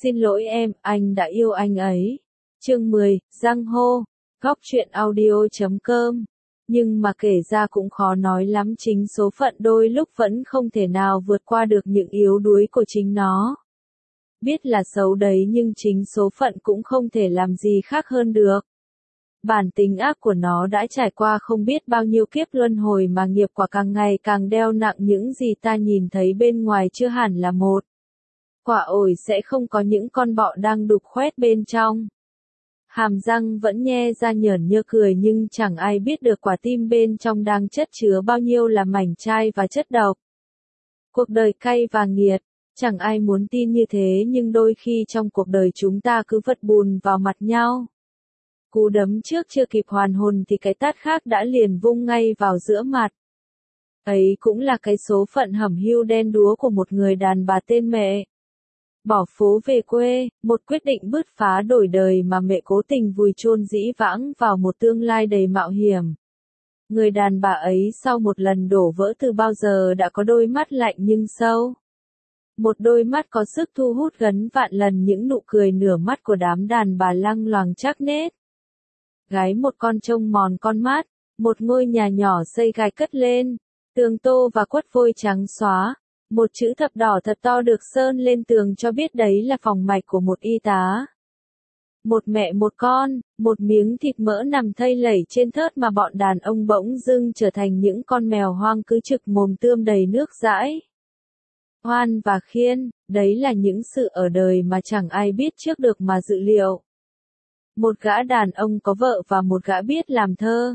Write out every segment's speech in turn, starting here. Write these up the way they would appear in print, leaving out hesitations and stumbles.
Xin lỗi em, anh đã yêu anh ấy. Chương 10, Giang Hô, góc truyện audio.com. Nhưng mà kể ra cũng khó nói lắm, chính số phận đôi lúc vẫn không thể nào vượt qua được những yếu đuối của chính nó. Biết là xấu đấy nhưng chính số phận cũng không thể làm gì khác hơn được. Bản tính ác của nó đã trải qua không biết bao nhiêu kiếp luân hồi mà nghiệp quả càng ngày càng đeo nặng, những gì ta nhìn thấy bên ngoài chưa hẳn là một quả ổi sẽ không có những con bọ đang đục khoét bên trong. Hàm răng vẫn nhe ra nhởn nhơ cười nhưng chẳng ai biết được quả tim bên trong đang chất chứa bao nhiêu là mảnh chai và chất độc. Cuộc đời cay và nghiệt, chẳng ai muốn tin như thế nhưng đôi khi trong cuộc đời chúng ta cứ vật bùn vào mặt nhau. Cú đấm trước chưa kịp hoàn hồn thì cái tát khác đã liền vung ngay vào giữa mặt. Ấy cũng là cái số phận hẩm hiu đen đúa của một người đàn bà tên Mẹ. Bỏ phố về quê, một quyết định bứt phá đổi đời mà Mẹ cố tình vùi chôn dĩ vãng vào một tương lai đầy mạo hiểm. Người đàn bà ấy sau một lần đổ vỡ từ bao giờ đã có đôi mắt lạnh nhưng sâu. Một đôi mắt có sức thu hút gấn vạn lần những nụ cười nửa mắt của đám đàn bà lăng loằng chắc nết. Gái một con trông mòn con mắt, một ngôi nhà nhỏ xây gai cất lên, tường tô và quất vôi trắng xóa. Một chữ thập đỏ thật to được sơn lên tường cho biết đấy là phòng mạch của một y tá. Một mẹ một con, một miếng thịt mỡ nằm thây lẩy trên thớt mà bọn đàn ông bỗng dưng trở thành những con mèo hoang cứ trực mồm tươm đầy nước dãi. Hoan và khiên, đấy là những sự ở đời mà chẳng ai biết trước được mà dự liệu. Một gã đàn ông có vợ và một gã biết làm thơ.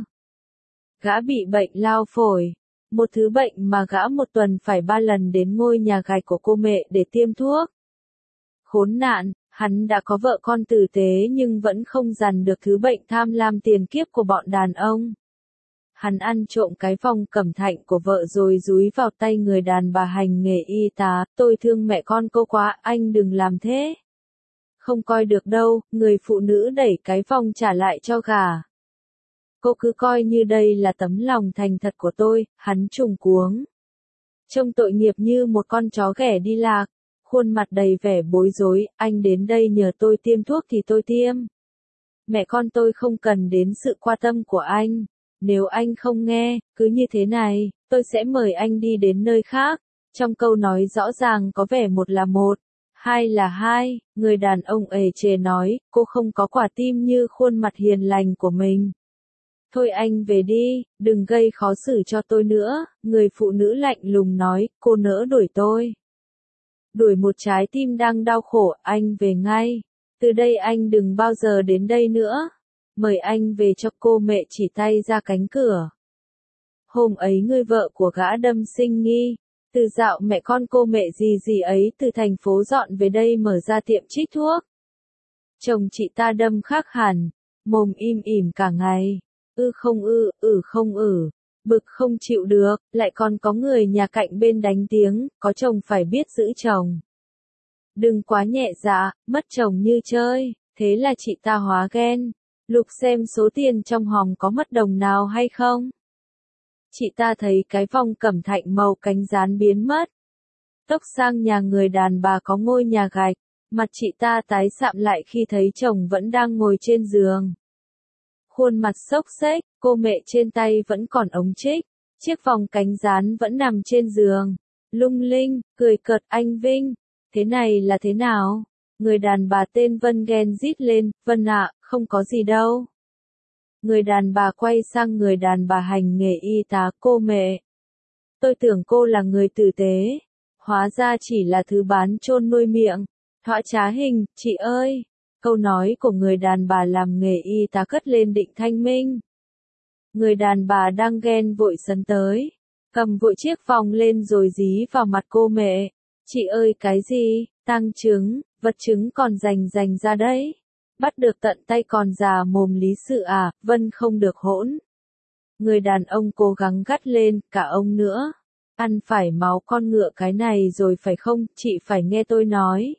Gã bị bệnh lao phổi. Một thứ bệnh mà gã một tuần phải 3 lần đến ngôi nhà gạch của cô Mẹ để tiêm thuốc. Khốn nạn, hắn đã có vợ con tử tế nhưng vẫn không dằn được thứ bệnh tham lam tiền kiếp của bọn đàn ông. Hắn ăn trộm cái vòng cẩm thạnh của vợ rồi dúi vào tay người đàn bà hành nghề y tá. Tôi thương mẹ con cô quá, anh đừng làm thế. Không coi được đâu, người phụ nữ đẩy cái vòng trả lại cho gã. Cô cứ coi như đây là tấm lòng thành thật của tôi, hắn trùng cuống. Trông tội nghiệp như một con chó ghẻ đi lạc, khuôn mặt đầy vẻ bối rối, anh đến đây nhờ tôi tiêm thuốc thì tôi tiêm. Mẹ con tôi không cần đến sự quan tâm của anh, nếu anh không nghe, cứ như thế này, tôi sẽ mời anh đi đến nơi khác. Trong câu nói rõ ràng có vẻ một là một, hai là hai, người đàn ông ề chề nói, cô không có quả tim như khuôn mặt hiền lành của mình. Thôi anh về đi, đừng gây khó xử cho tôi nữa, người phụ nữ lạnh lùng nói, cô nỡ đuổi tôi. Đuổi một trái tim đang đau khổ, anh về ngay. Từ đây anh đừng bao giờ đến đây nữa. Mời anh về cho cô Mẹ chỉ tay ra cánh cửa. Hôm ấy người vợ của gã đâm sinh nghi. Từ dạo mẹ con cô Mẹ gì gì ấy từ thành phố dọn về đây mở ra tiệm trích thuốc. Chồng chị ta đâm khác hẳn, mồm im ỉm cả ngày. Không không bực không chịu được, lại còn có người nhà cạnh bên đánh tiếng, có chồng phải biết giữ chồng. Đừng quá nhẹ dạ, mất chồng như chơi, thế là chị ta hóa ghen, lục xem số tiền trong hòm có mất đồng nào hay không. Chị ta thấy cái vòng cẩm thạnh màu cánh gián biến mất. Tốc sang nhà người đàn bà có ngôi nhà gạch, mặt chị ta tái sạm lại khi thấy chồng vẫn đang ngồi trên giường. Khuôn mặt xốc xếch, cô Mẹ trên tay vẫn còn ống trích, chiếc vòng cánh gián vẫn nằm trên giường. Lung linh, cười cợt anh Vinh, thế này là thế nào? Người đàn bà tên Vân ghen rít lên, Vân ạ, không có gì đâu. Người đàn bà quay sang người đàn bà hành nghề y tá, cô Mẹ. Tôi tưởng cô là người tử tế, hóa ra chỉ là thứ bán chôn nuôi miệng, họa trá hình, chị ơi. Câu nói của người đàn bà làm nghề y tá cất lên định thanh minh. Người đàn bà đang ghen vội sấn tới, cầm vội chiếc vòng lên rồi dí vào mặt cô Mẹ. Chị ơi cái gì, tang chứng, vật chứng còn dành ra đấy. Bắt được tận tay còn già mồm lý sự à, Vân không được hỗn. Người đàn ông cố gắng gắt lên, cả ông nữa. Ăn phải máu con ngựa cái này rồi phải không, chị phải nghe tôi nói.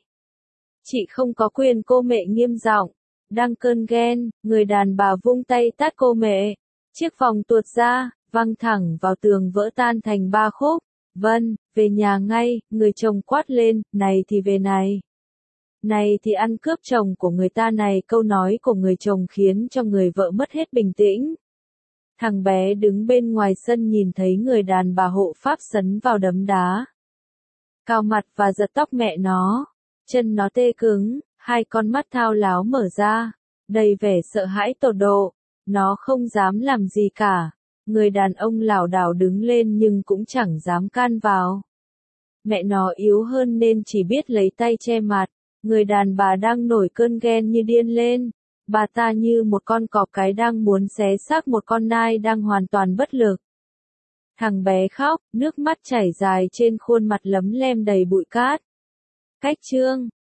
Chị không có quyền, cô Mẹ nghiêm giọng. Đang cơn ghen, người đàn bà vung tay tát cô Mẹ. Chiếc vòng tuột ra, văng thẳng vào tường vỡ tan thành 3 khúc. Vân, về nhà ngay, người chồng quát lên, này thì về này. Này thì ăn cướp chồng của người ta này, câu nói của người chồng khiến cho người vợ mất hết bình tĩnh. Thằng bé đứng bên ngoài sân nhìn thấy người đàn bà hộ pháp sấn vào đấm đá. Cào mặt và giật tóc mẹ nó. Chân nó tê cứng, hai con mắt thao láo mở ra, đầy vẻ sợ hãi tột độ. Nó không dám làm gì cả. Người đàn ông lảo đảo đứng lên nhưng cũng chẳng dám can vào. Mẹ nó yếu hơn nên chỉ biết lấy tay che mặt. Người đàn bà đang nổi cơn ghen như điên lên. Bà ta như một con cọp cái đang muốn xé xác một con nai đang hoàn toàn bất lực. Thằng bé khóc, nước mắt chảy dài trên khuôn mặt lấm lem đầy bụi cát. Cách chương